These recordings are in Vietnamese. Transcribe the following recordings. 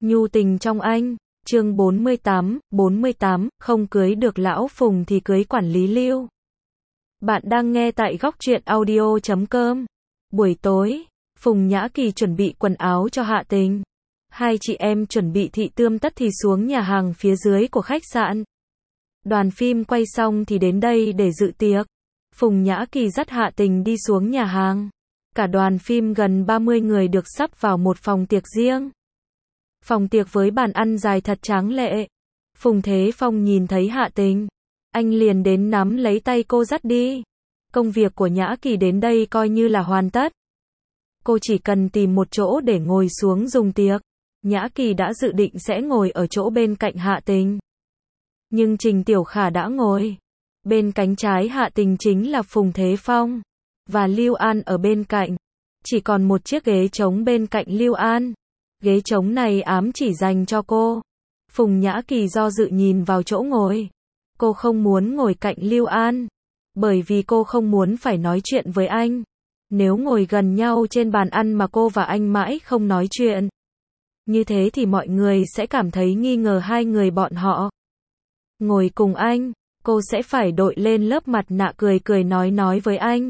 Nhu tình trong anh, chương 48, không cưới được lão Phùng thì cưới quản lý Lưu. Bạn đang nghe tại góc truyện audio.com. Buổi tối, Phùng Nhã Kỳ chuẩn bị quần áo cho Hạ Tình. Hai chị em chuẩn bị thị tươm tất thì xuống nhà hàng phía dưới của khách sạn. Đoàn phim quay xong thì đến đây để dự tiệc. Phùng Nhã Kỳ dắt Hạ Tình đi xuống nhà hàng. Cả đoàn phim gần 30 người được sắp vào một phòng tiệc riêng. Phòng tiệc với bàn ăn dài thật tráng lệ. Phùng Thế Phong nhìn thấy Hạ Tình, anh liền đến nắm lấy tay cô dắt đi. Công việc của Nhã Kỳ đến đây coi như là hoàn tất. Cô chỉ cần tìm một chỗ để ngồi xuống dùng tiệc. Nhã Kỳ đã dự định sẽ ngồi ở chỗ bên cạnh Hạ Tình. Nhưng Trình Tiểu Khả đã ngồi. Bên cánh trái Hạ Tình chính là Phùng Thế Phong. Và Lưu An ở bên cạnh. Chỉ còn một chiếc ghế trống bên cạnh Lưu An. Ghế trống này ám chỉ dành cho cô. Phùng Nhã Kỳ do dự nhìn vào chỗ ngồi. Cô không muốn ngồi cạnh Lưu An. Bởi vì cô không muốn phải nói chuyện với anh. Nếu ngồi gần nhau trên bàn ăn mà cô và anh mãi không nói chuyện, như thế thì mọi người sẽ cảm thấy nghi ngờ hai người bọn họ. Ngồi cùng anh, cô sẽ phải đội lên lớp mặt nạ cười cười nói với anh.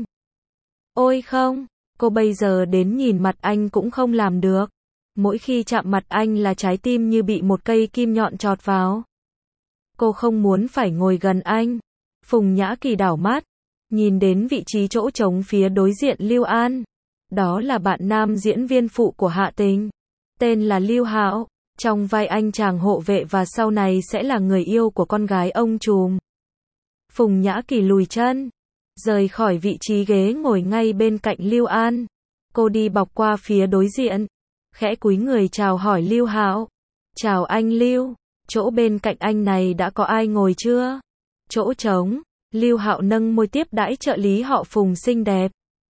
Ôi không, cô bây giờ đến nhìn mặt anh cũng không làm được. Mỗi khi chạm mặt anh là trái tim như bị một cây kim nhọn chọt vào. Cô không muốn phải ngồi gần anh. Phùng Nhã Kỳ đảo mắt, nhìn đến vị trí chỗ trống phía đối diện Lưu An. Đó là bạn nam diễn viên phụ của Hạ Tình. Tên là Lưu Hạo, trong vai anh chàng hộ vệ và sau này sẽ là người yêu của con gái ông trùm. Phùng Nhã Kỳ lùi chân, rời khỏi vị trí ghế ngồi ngay bên cạnh Lưu An. Cô đi bọc qua phía đối diện, khẽ cúi người chào hỏi Lưu Hạo. Chào anh Lưu, chỗ bên cạnh anh này đã có ai ngồi chưa? Chỗ trống. Lưu Hạo nâng môi tiếp đãi trợ lý họ Phùng xinh đẹp.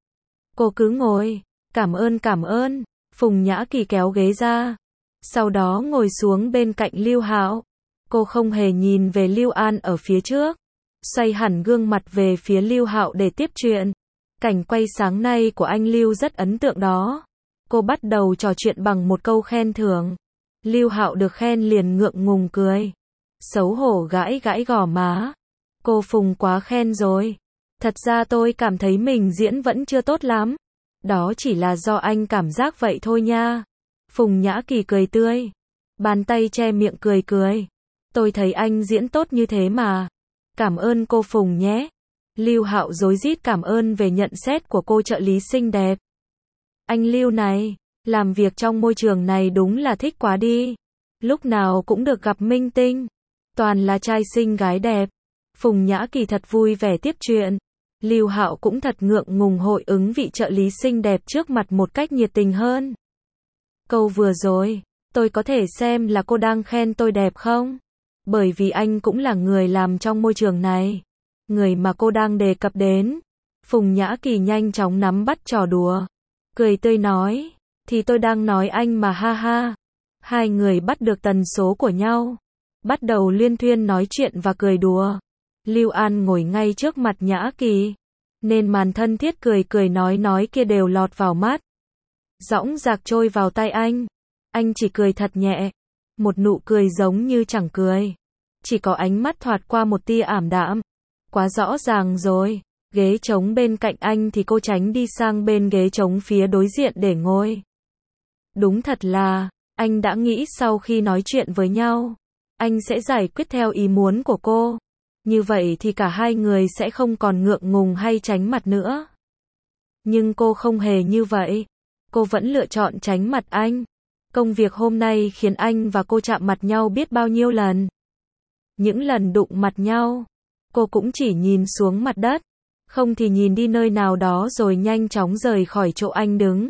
Cô cứ ngồi, cảm ơn. Phùng Nhã Kỳ kéo ghế ra, sau đó ngồi xuống bên cạnh Lưu Hạo. Cô không hề nhìn về Lưu An ở phía trước, xoay hẳn gương mặt về phía Lưu Hạo để tiếp chuyện. Cảnh quay sáng nay của anh Lưu rất ấn tượng đó. Cô bắt đầu trò chuyện bằng một câu khen thưởng. Lưu Hạo được khen liền ngượng ngùng cười, xấu hổ gãi gò má. Cô Phùng quá khen rồi. Thật ra tôi cảm thấy mình diễn vẫn chưa tốt lắm. Đó chỉ là do anh cảm giác vậy thôi nha. Phùng Nhã Kỳ cười tươi, bàn tay che miệng cười. Tôi thấy anh diễn tốt như thế mà. Cảm ơn cô Phùng nhé. Lưu Hạo rối rít cảm ơn về nhận xét của cô trợ lý xinh đẹp. Anh Lưu này, làm việc trong môi trường này đúng là thích quá đi. Lúc nào cũng được gặp minh tinh, toàn là trai xinh gái đẹp. Phùng Nhã Kỳ thật vui vẻ tiếp chuyện. Lưu Hạo cũng thật ngượng ngùng hội ứng vị trợ lý xinh đẹp trước mặt một cách nhiệt tình hơn. Câu vừa rồi, tôi có thể xem là cô đang khen tôi đẹp không? Bởi vì anh cũng là người làm trong môi trường này. Người mà cô đang đề cập đến. Phùng Nhã Kỳ nhanh chóng nắm bắt trò đùa. Cười tươi nói, thì tôi đang nói anh mà ha ha. Hai người bắt được tần số của nhau. Bắt đầu luyên thuyên nói chuyện và cười đùa. Lưu An ngồi ngay trước mặt Nhã Kỳ, nên màn thân thiết cười nói kia đều lọt vào mắt. Dõng dạc trôi vào tai anh chỉ cười thật nhẹ, một nụ cười giống như chẳng cười. Chỉ có ánh mắt thoạt qua một tia ảm đạm. Quá rõ ràng rồi, ghế trống bên cạnh anh thì cô tránh đi sang bên ghế trống phía đối diện để ngồi. Đúng thật là, anh đã nghĩ sau khi nói chuyện với nhau, anh sẽ giải quyết theo ý muốn của cô. Như vậy thì cả hai người sẽ không còn ngượng ngùng hay tránh mặt nữa. Nhưng cô không hề như vậy. Cô vẫn lựa chọn tránh mặt anh. Công việc hôm nay khiến anh và cô chạm mặt nhau biết bao nhiêu lần. Những lần đụng mặt nhau, cô cũng chỉ nhìn xuống mặt đất, không thì nhìn đi nơi nào đó rồi nhanh chóng rời khỏi chỗ anh đứng.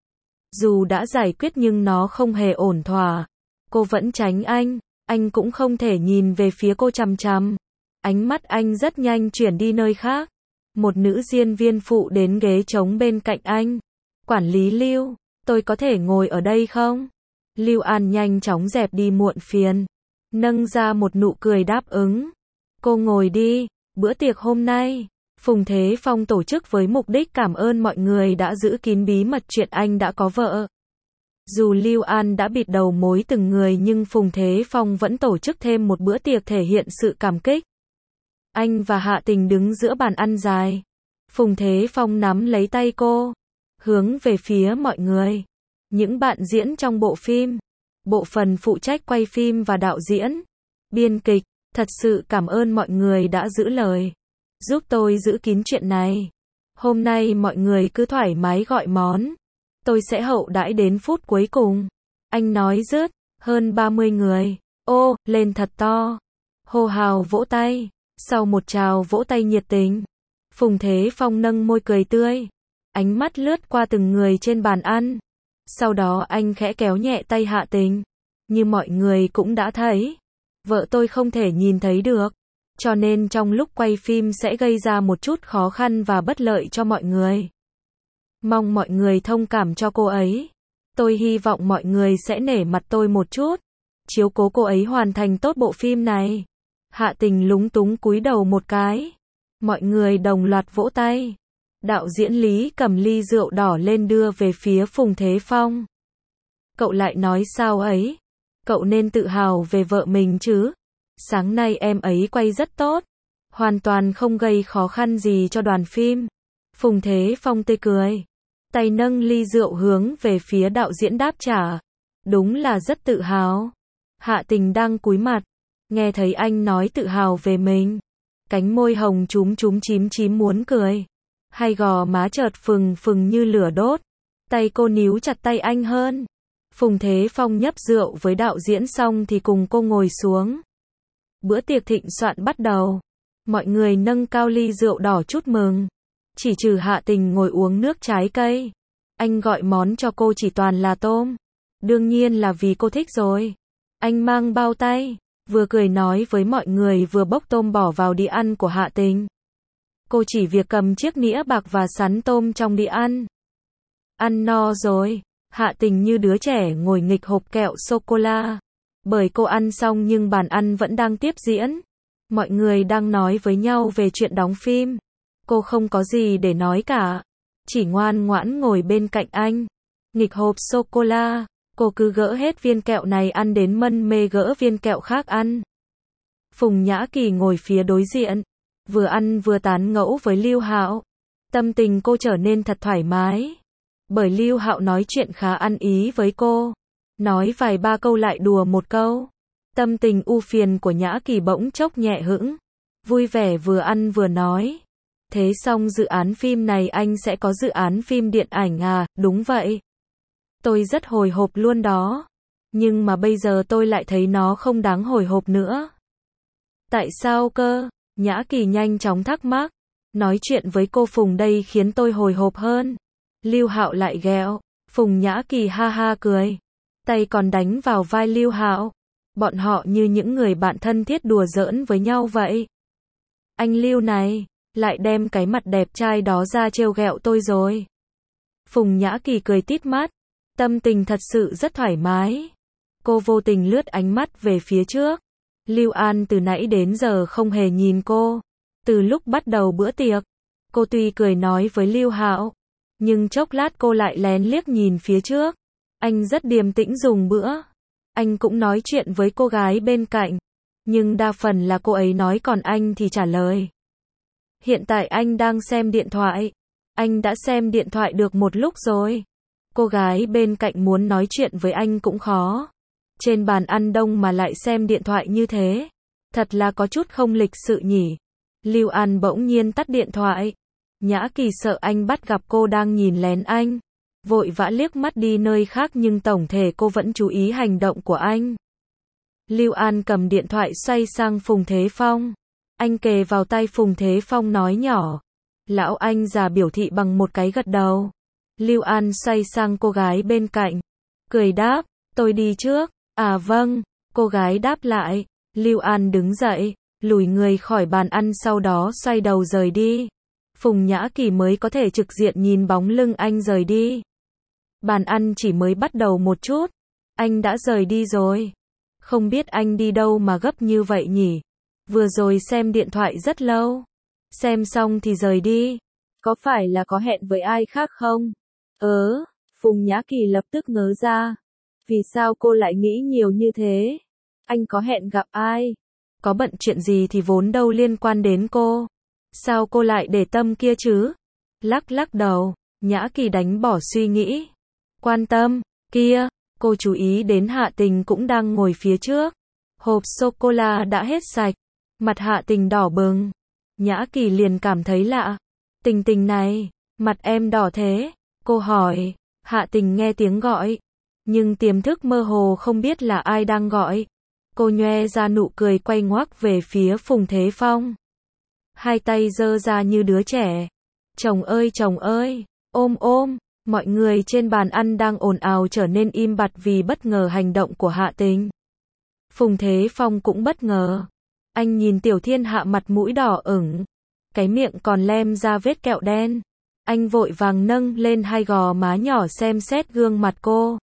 Dù đã giải quyết nhưng nó không hề ổn thỏa. Cô vẫn tránh anh cũng không thể nhìn về phía cô chằm chằm. Ánh mắt anh rất nhanh chuyển đi nơi khác. Một nữ diễn viên phụ đến ghế trống bên cạnh anh. Quản lý Lưu, tôi có thể ngồi ở đây không? Lưu An nhanh chóng dẹp đi muộn phiền, nâng ra một nụ cười đáp ứng. Cô ngồi đi, bữa tiệc hôm nay, Phùng Thế Phong tổ chức với mục đích cảm ơn mọi người đã giữ kín bí mật chuyện anh đã có vợ. Dù Lưu An đã bịt đầu mối từng người nhưng Phùng Thế Phong vẫn tổ chức thêm một bữa tiệc thể hiện sự cảm kích. Anh và Hạ Tình đứng giữa bàn ăn dài. Phùng Thế Phong nắm lấy tay cô, hướng về phía mọi người. Những bạn diễn trong bộ phim, bộ phận phụ trách quay phim và đạo diễn, biên kịch, thật sự cảm ơn mọi người đã giữ lời, giúp tôi giữ kín chuyện này. Hôm nay mọi người cứ thoải mái gọi món, tôi sẽ hậu đãi đến phút cuối cùng. Anh nói dứt, hơn 30 người, ô, lên thật to, hô hào vỗ tay. Sau một tràng vỗ tay nhiệt tình, Phùng Thế Phong nâng môi cười tươi, ánh mắt lướt qua từng người trên bàn ăn. Sau đó anh khẽ kéo nhẹ tay Hạ Tình. Như mọi người cũng đã thấy, vợ tôi không thể nhìn thấy được, cho nên trong lúc quay phim sẽ gây ra một chút khó khăn và bất lợi cho mọi người. Mong mọi người thông cảm cho cô ấy. Tôi hy vọng mọi người sẽ nể mặt tôi một chút, chiếu cố cô ấy hoàn thành tốt bộ phim này. Hạ Tình lúng túng cúi đầu một cái. Mọi người đồng loạt vỗ tay. Đạo diễn Lý cầm ly rượu đỏ lên đưa về phía Phùng Thế Phong. Cậu lại nói sao ấy? Cậu nên tự hào về vợ mình chứ. Sáng nay em ấy quay rất tốt, hoàn toàn không gây khó khăn gì cho đoàn phim. Phùng Thế Phong tươi cười, tay nâng ly rượu hướng về phía đạo diễn đáp trả. Đúng là rất tự hào. Hạ Tình đang cúi mặt, nghe thấy anh nói tự hào về mình, cánh môi hồng chúm chím chím muốn cười, hai gò má chợt phừng phừng như lửa đốt. Tay cô níu chặt tay anh hơn. Phùng Thế Phong nhấp rượu với đạo diễn xong thì cùng cô ngồi xuống. Bữa tiệc thịnh soạn bắt đầu. Mọi người nâng cao ly rượu đỏ chúc mừng. Chỉ trừ Hạ Tình ngồi uống nước trái cây. Anh gọi món cho cô chỉ toàn là tôm. Đương nhiên là vì cô thích rồi. Anh mang bao tay, vừa cười nói với mọi người vừa bốc tôm bỏ vào đĩa ăn của Hạ Tình. Cô chỉ việc cầm chiếc nĩa bạc và sắn tôm trong đĩa ăn. Ăn no rồi, Hạ Tình như đứa trẻ ngồi nghịch hộp kẹo sô-cô-la. Bởi cô ăn xong nhưng bàn ăn vẫn đang tiếp diễn. Mọi người đang nói với nhau về chuyện đóng phim. Cô không có gì để nói cả, chỉ ngoan ngoãn ngồi bên cạnh anh. Nghịch hộp sô-cô-la, cô cứ gỡ hết viên kẹo này ăn đến mân mê gỡ viên kẹo khác ăn. Phùng Nhã Kỳ ngồi phía đối diện, vừa ăn vừa tán gẫu với Lưu Hạo. Tâm tình cô trở nên thật thoải mái, bởi Lưu Hạo nói chuyện khá ăn ý với cô. Nói vài ba câu lại đùa một câu. Tâm tình u phiền của Nhã Kỳ bỗng chốc nhẹ hững, vui vẻ vừa ăn vừa nói. Thế xong dự án phim này anh sẽ có dự án phim điện ảnh à? Đúng vậy. Tôi rất hồi hộp luôn đó. Nhưng mà bây giờ tôi lại thấy nó không đáng hồi hộp nữa. Tại sao cơ? Nhã Kỳ nhanh chóng thắc mắc. Nói chuyện với cô Phùng đây khiến tôi hồi hộp hơn. Lưu Hạo lại ghẹo. Phùng Nhã Kỳ ha ha cười, tay còn đánh vào vai Lưu Hạo. Bọn họ như những người bạn thân thiết đùa giỡn với nhau vậy. Anh Lưu này, lại đem cái mặt đẹp trai đó ra trêu ghẹo tôi rồi. Phùng Nhã Kỳ cười tít mắt, tâm tình thật sự rất thoải mái. Cô vô tình lướt ánh mắt về phía trước. Lưu An từ nãy đến giờ không hề nhìn cô. Từ lúc bắt đầu bữa tiệc, cô tuy cười nói với Lưu Hạo, nhưng chốc lát cô lại lén liếc nhìn phía trước. Anh rất điềm tĩnh dùng bữa. Anh cũng nói chuyện với cô gái bên cạnh, nhưng đa phần là cô ấy nói còn anh thì trả lời. Hiện tại anh đang xem điện thoại. Anh đã xem điện thoại được một lúc rồi. Cô gái bên cạnh muốn nói chuyện với anh cũng khó. Trên bàn ăn đông mà lại xem điện thoại như thế. Thật là có chút không lịch sự nhỉ. Lưu An bỗng nhiên tắt điện thoại. Nhã Kỳ sợ anh bắt gặp cô đang nhìn lén anh, vội vã liếc mắt đi nơi khác nhưng tổng thể cô vẫn chú ý hành động của anh. Lưu An cầm điện thoại xoay sang Phùng Thế Phong. Anh kề vào tay Phùng Thế Phong nói nhỏ. Lão anh già biểu thị bằng một cái gật đầu. Lưu An xoay sang cô gái bên cạnh, cười đáp, tôi đi trước. À vâng, cô gái đáp lại. Lưu An đứng dậy, lùi người khỏi bàn ăn sau đó xoay đầu rời đi. Phùng Nhã Kỳ mới có thể trực diện nhìn bóng lưng anh rời đi. Bàn ăn chỉ mới bắt đầu một chút, anh đã rời đi rồi. Không biết anh đi đâu mà gấp như vậy nhỉ? Vừa rồi xem điện thoại rất lâu. Xem xong thì rời đi. Có phải là có hẹn với ai khác không? Phùng Nhã Kỳ lập tức ngớ ra. Vì sao cô lại nghĩ nhiều như thế? Anh có hẹn gặp ai? Có bận chuyện gì thì vốn đâu liên quan đến cô. Sao cô lại để tâm kia chứ? Lắc lắc đầu, Nhã Kỳ đánh bỏ suy nghĩ. Quan tâm, kia, cô chú ý đến Hạ Tình cũng đang ngồi phía trước. Hộp sô-cô-la đã hết sạch, mặt Hạ Tình đỏ bừng. Nhã Kỳ liền cảm thấy lạ. Tình Tình này, mặt em đỏ thế? Cô hỏi. Hạ Tình nghe tiếng gọi, nhưng tiềm thức mơ hồ không biết là ai đang gọi. Cô nhoe ra nụ cười quay ngoắt về phía Phùng Thế Phong. Hai tay giơ ra như đứa trẻ. Chồng ơi, ôm ôm. Mọi người trên bàn ăn đang ồn ào trở nên im bặt vì bất ngờ hành động của Hạ Tình. Phùng Thế Phong cũng bất ngờ. Anh nhìn Tiểu Thiên Hạ mặt mũi đỏ ửng, cái miệng còn lem ra vết kẹo đen. Anh vội vàng nâng lên hai gò má nhỏ xem xét gương mặt cô.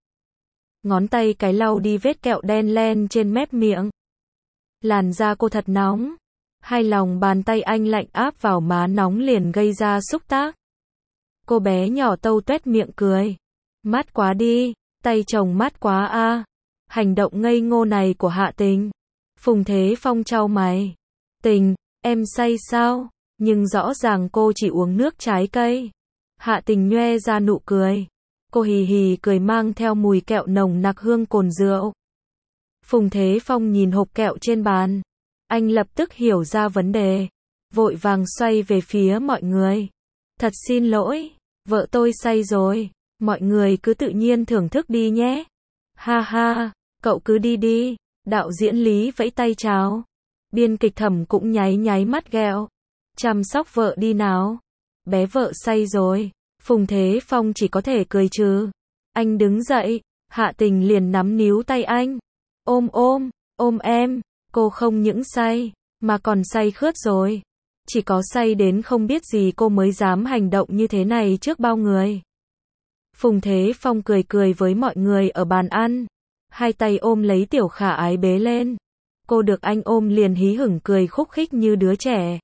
Ngón tay cái lau đi vết kẹo đen len trên mép miệng. Làn da cô thật nóng. Hai lòng bàn tay anh lạnh áp vào má nóng liền gây ra xúc tác. Cô bé nhỏ tâu tuét miệng cười. Mát quá đi, tay chồng mát quá a. Hành động ngây ngô này của Hạ Tình. Phùng Thế Phong chau mày. Tình, em say sao? Nhưng rõ ràng cô chỉ uống nước trái cây. Hạ Tình nhoe ra nụ cười. Cô hì hì cười mang theo mùi kẹo nồng nặc hương cồn rượu. Phùng Thế Phong nhìn hộp kẹo trên bàn. Anh lập tức hiểu ra vấn đề. Vội vàng xoay về phía mọi người. Thật xin lỗi, vợ tôi say rồi. Mọi người cứ tự nhiên thưởng thức đi nhé. Ha ha, cậu cứ đi đi. Đạo diễn Lý vẫy tay chào. Biên kịch Thẩm cũng nháy nháy mắt ghẹo. Chăm sóc vợ đi nào. Bé vợ say rồi. Phùng Thế Phong chỉ có thể cười trừ. Anh đứng dậy. Hạ Tình liền nắm níu tay anh. Ôm em. Cô không những say, mà còn say khướt rồi. Chỉ có say đến không biết gì cô mới dám hành động như thế này trước bao người. Phùng Thế Phong cười cười với mọi người ở bàn ăn. Hai tay ôm lấy Tiểu Khả Ái bế lên. Cô được anh ôm liền hí hửng cười khúc khích như đứa trẻ.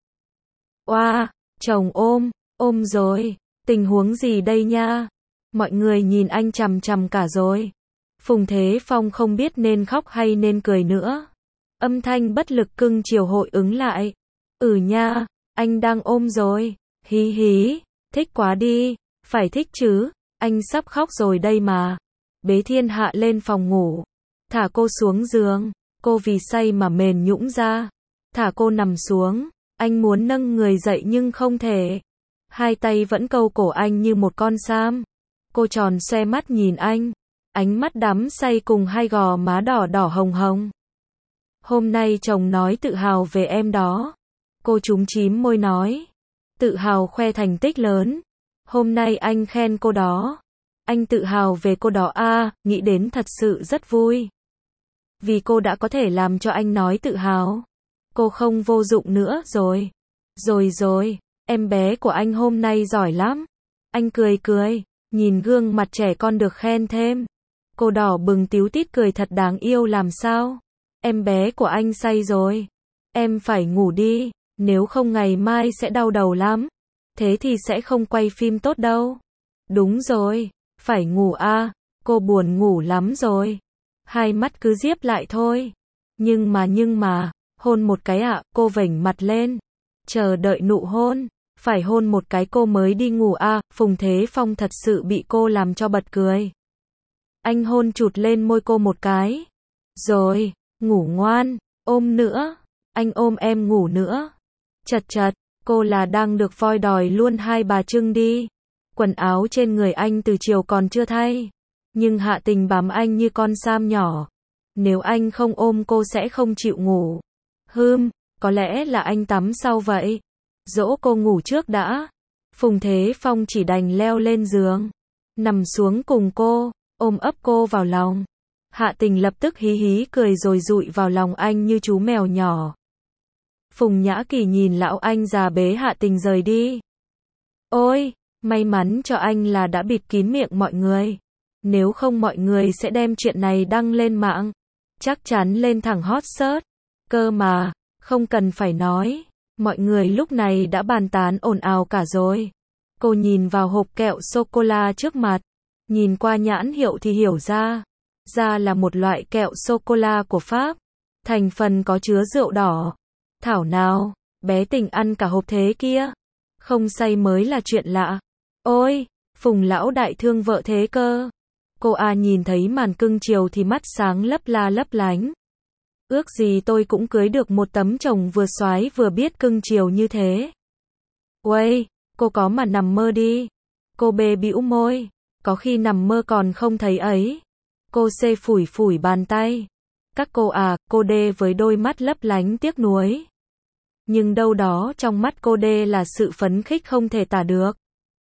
Oa, chồng ôm rồi. Tình huống gì đây nha? Mọi người nhìn anh chằm chằm cả rồi. Phùng Thế Phong không biết nên khóc hay nên cười nữa. Âm thanh bất lực cưng chiều hội ứng lại. Nha, anh đang ôm rồi. Hí hí, thích quá đi. Phải thích chứ, anh sắp khóc rồi đây mà. Bế Thiên Hạ lên phòng ngủ. Thả cô xuống giường. Cô vì say mà mềm nhũn ra. Thả cô nằm xuống. Anh muốn nâng người dậy nhưng không thể. Hai tay vẫn câu cổ anh như một con sam. Cô tròn xoe mắt nhìn anh. Ánh mắt đắm say cùng hai gò má đỏ đỏ hồng hồng. Hôm nay chồng nói tự hào về em đó. Cô chúm chím môi nói. Tự hào khoe thành tích lớn. Hôm nay anh khen cô đó. Anh tự hào về cô đó nghĩ đến thật sự rất vui. Vì cô đã có thể làm cho anh nói tự hào. Cô không vô dụng nữa rồi. Rồi, em bé của anh hôm nay giỏi lắm. Anh cười, nhìn gương mặt trẻ con được khen thêm. Cô đỏ bừng tíu tít cười thật đáng yêu làm sao. Em bé của anh say rồi. Em phải ngủ đi, nếu không ngày mai sẽ đau đầu lắm. Thế thì sẽ không quay phim tốt đâu. Đúng rồi, phải ngủ cô buồn ngủ lắm rồi. Hai mắt cứ díp lại thôi. Nhưng mà, hôn một cái cô vểnh mặt lên. Chờ đợi nụ hôn. Phải hôn một cái cô mới đi ngủ Phùng Thế Phong thật sự bị cô làm cho bật cười. Anh hôn chụt lên môi cô một cái. Rồi, ngủ ngoan, ôm nữa. Anh ôm em ngủ nữa. Chật, cô là đang được voi đòi luôn hai bà trưng đi. Quần áo trên người anh từ chiều còn chưa thay. Nhưng Hạ Tình bám anh như con sam nhỏ. Nếu anh không ôm cô sẽ không chịu ngủ. Có lẽ là anh tắm sau vậy. Dỗ cô ngủ trước đã. Phùng Thế Phong chỉ đành leo lên giường. Nằm xuống cùng cô, ôm ấp cô vào lòng. Hạ Tình lập tức hí hí cười rồi dụi vào lòng anh như chú mèo nhỏ. Phùng Nhã Kỳ nhìn lão anh già bế Hạ Tình rời đi. Ôi, may mắn cho anh là đã bịt kín miệng mọi người. Nếu không mọi người sẽ đem chuyện này đăng lên mạng. Chắc chắn lên thẳng hot search. Cơ mà, không cần phải nói. Mọi người lúc này đã bàn tán ồn ào cả rồi. Cô nhìn vào hộp kẹo sô-cô-la trước mặt. Nhìn qua nhãn hiệu thì hiểu ra. ra là một loại kẹo sô-cô-la của Pháp. Thành phần có chứa rượu đỏ. Thảo nào, bé Tình ăn cả hộp thế kia. Không say mới là chuyện lạ. Ôi, Phùng lão đại thương vợ thế cơ. Cô A nhìn thấy màn cưng chiều thì mắt sáng lấp la lấp lánh. Ước gì tôi cũng cưới được một tấm chồng vừa soái vừa biết cưng chiều như thế. Uầy, cô có mà nằm mơ đi. Cô B bĩu môi. Có khi nằm mơ còn không thấy ấy. Cô C phủi phủi bàn tay. Các cô à, cô D với đôi mắt lấp lánh tiếc nuối. Nhưng đâu đó trong mắt cô D là sự phấn khích không thể tả được.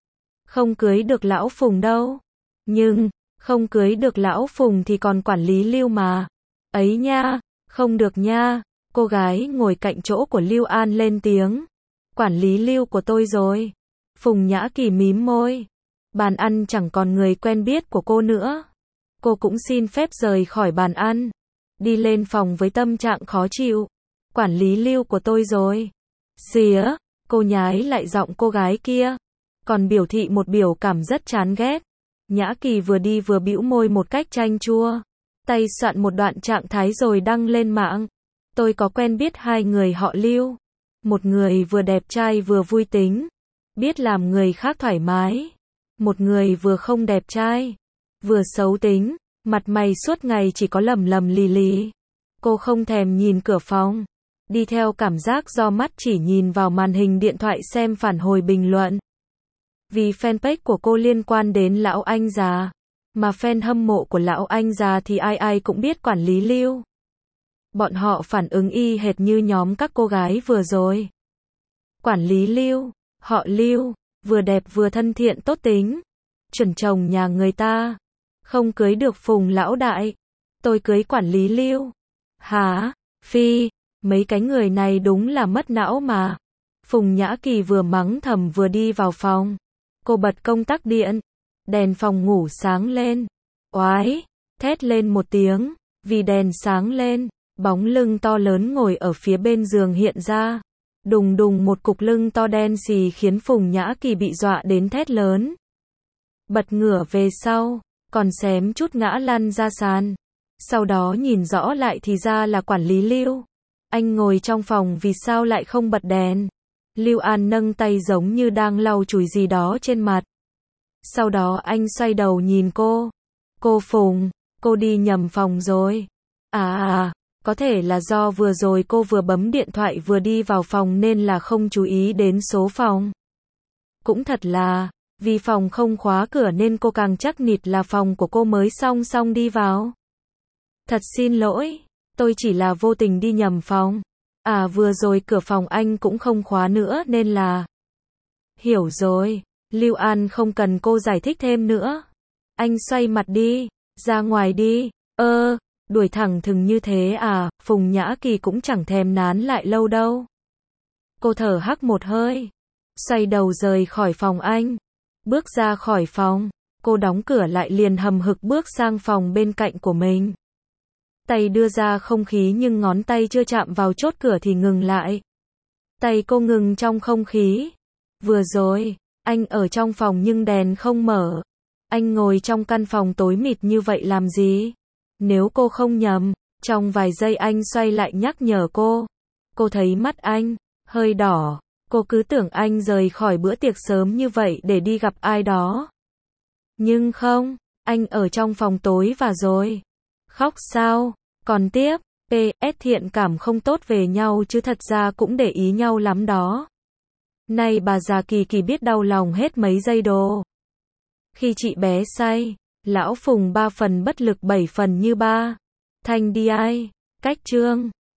Không cưới được lão Phùng đâu. Nhưng, không cưới được lão Phùng thì còn quản lý Lưu mà. Ấy nha, không được nha. Cô gái ngồi cạnh chỗ của Lưu An lên tiếng. Quản lý Lưu của tôi rồi. Phùng Nhã Kỳ mím môi. Bàn ăn chẳng còn người quen biết của cô nữa. Cô cũng xin phép rời khỏi bàn ăn. Đi lên phòng với tâm trạng khó chịu. Quản lý Lưu của tôi rồi. Xía, cô nhái lại giọng cô gái kia. Còn biểu thị một biểu cảm rất chán ghét. Nhã Kỳ vừa đi vừa bĩu môi một cách chanh chua. Tay soạn một đoạn trạng thái rồi đăng lên mạng. Tôi có quen biết hai người họ Lưu. Một người vừa đẹp trai vừa vui tính. Biết làm người khác thoải mái. Một người vừa không đẹp trai. Vừa xấu tính. Mặt mày suốt ngày chỉ có lầm lầm lì lì. Cô không thèm nhìn cửa phòng. Đi theo cảm giác do mắt chỉ nhìn vào màn hình điện thoại xem phản hồi bình luận. Vì fanpage của cô liên quan đến lão anh già. Mà fan hâm mộ của lão anh già thì ai ai cũng biết quản lý Lưu. Bọn họ phản ứng y hệt như nhóm các cô gái vừa rồi. Quản lý Lưu, họ Lưu, vừa đẹp vừa thân thiện tốt tính. Chuẩn chồng nhà người ta. Không cưới được Phùng lão đại. Tôi cưới quản lý Lưu. Hả? Phi, mấy cái người này đúng là mất não mà. Phùng Nhã Kỳ vừa mắng thầm vừa đi vào phòng. Cô bật công tắc điện. Đèn phòng ngủ sáng lên. Oái, thét lên một tiếng. Vì đèn sáng lên, bóng lưng to lớn ngồi ở phía bên giường hiện ra. Đùng đùng một cục lưng to đen xì khiến Phùng Nhã Kỳ bị dọa đến thét lớn. Bật ngửa về sau, còn xém chút ngã lăn ra sàn. Sau đó nhìn rõ lại thì ra là quản lý Lưu. Anh ngồi trong phòng vì sao lại không bật đèn. Lưu An nâng tay giống như đang lau chùi gì đó trên mặt. Sau đó anh xoay đầu nhìn cô. Cô Phùng, cô đi nhầm phòng rồi. Có thể là do vừa rồi cô vừa bấm điện thoại vừa đi vào phòng nên là không chú ý đến số phòng. Cũng thật là, vì phòng không khóa cửa nên cô càng chắc nịt là phòng của cô mới song song đi vào. Thật xin lỗi, tôi chỉ là vô tình đi nhầm phòng. Vừa rồi cửa phòng anh cũng không khóa nữa nên là... Hiểu rồi, Lưu An không cần cô giải thích thêm nữa. Anh xoay mặt đi, ra ngoài đi. Đuổi thẳng thừng như thế à? Phùng Nhã Kỳ cũng chẳng thèm nán lại lâu đâu. Cô thở hắt một hơi, xoay đầu rời khỏi phòng anh. Bước ra khỏi phòng, cô đóng cửa lại liền hầm hực bước sang phòng bên cạnh của mình. Tay đưa ra không khí nhưng ngón tay chưa chạm vào chốt cửa thì ngừng lại. Tay cô ngừng trong không khí. Vừa rồi, anh ở trong phòng nhưng đèn không mở. Anh ngồi trong căn phòng tối mịt như vậy làm gì? Nếu cô không nhầm, trong vài giây anh xoay lại nhắc nhở cô. Cô thấy mắt anh hơi đỏ. Cô cứ tưởng anh rời khỏi bữa tiệc sớm như vậy để đi gặp ai đó. Nhưng không, anh ở trong phòng tối và rồi. Khóc sao? Còn tiếp, PS thiện cảm không tốt về nhau chứ thật ra cũng để ý nhau lắm đó. Này bà già Kỳ Kỳ biết đau lòng hết mấy giây đồ. Khi chị bé say, lão Phùng 3 phần bất lực 7 phần như ba. Thanh đi ai? Cách chương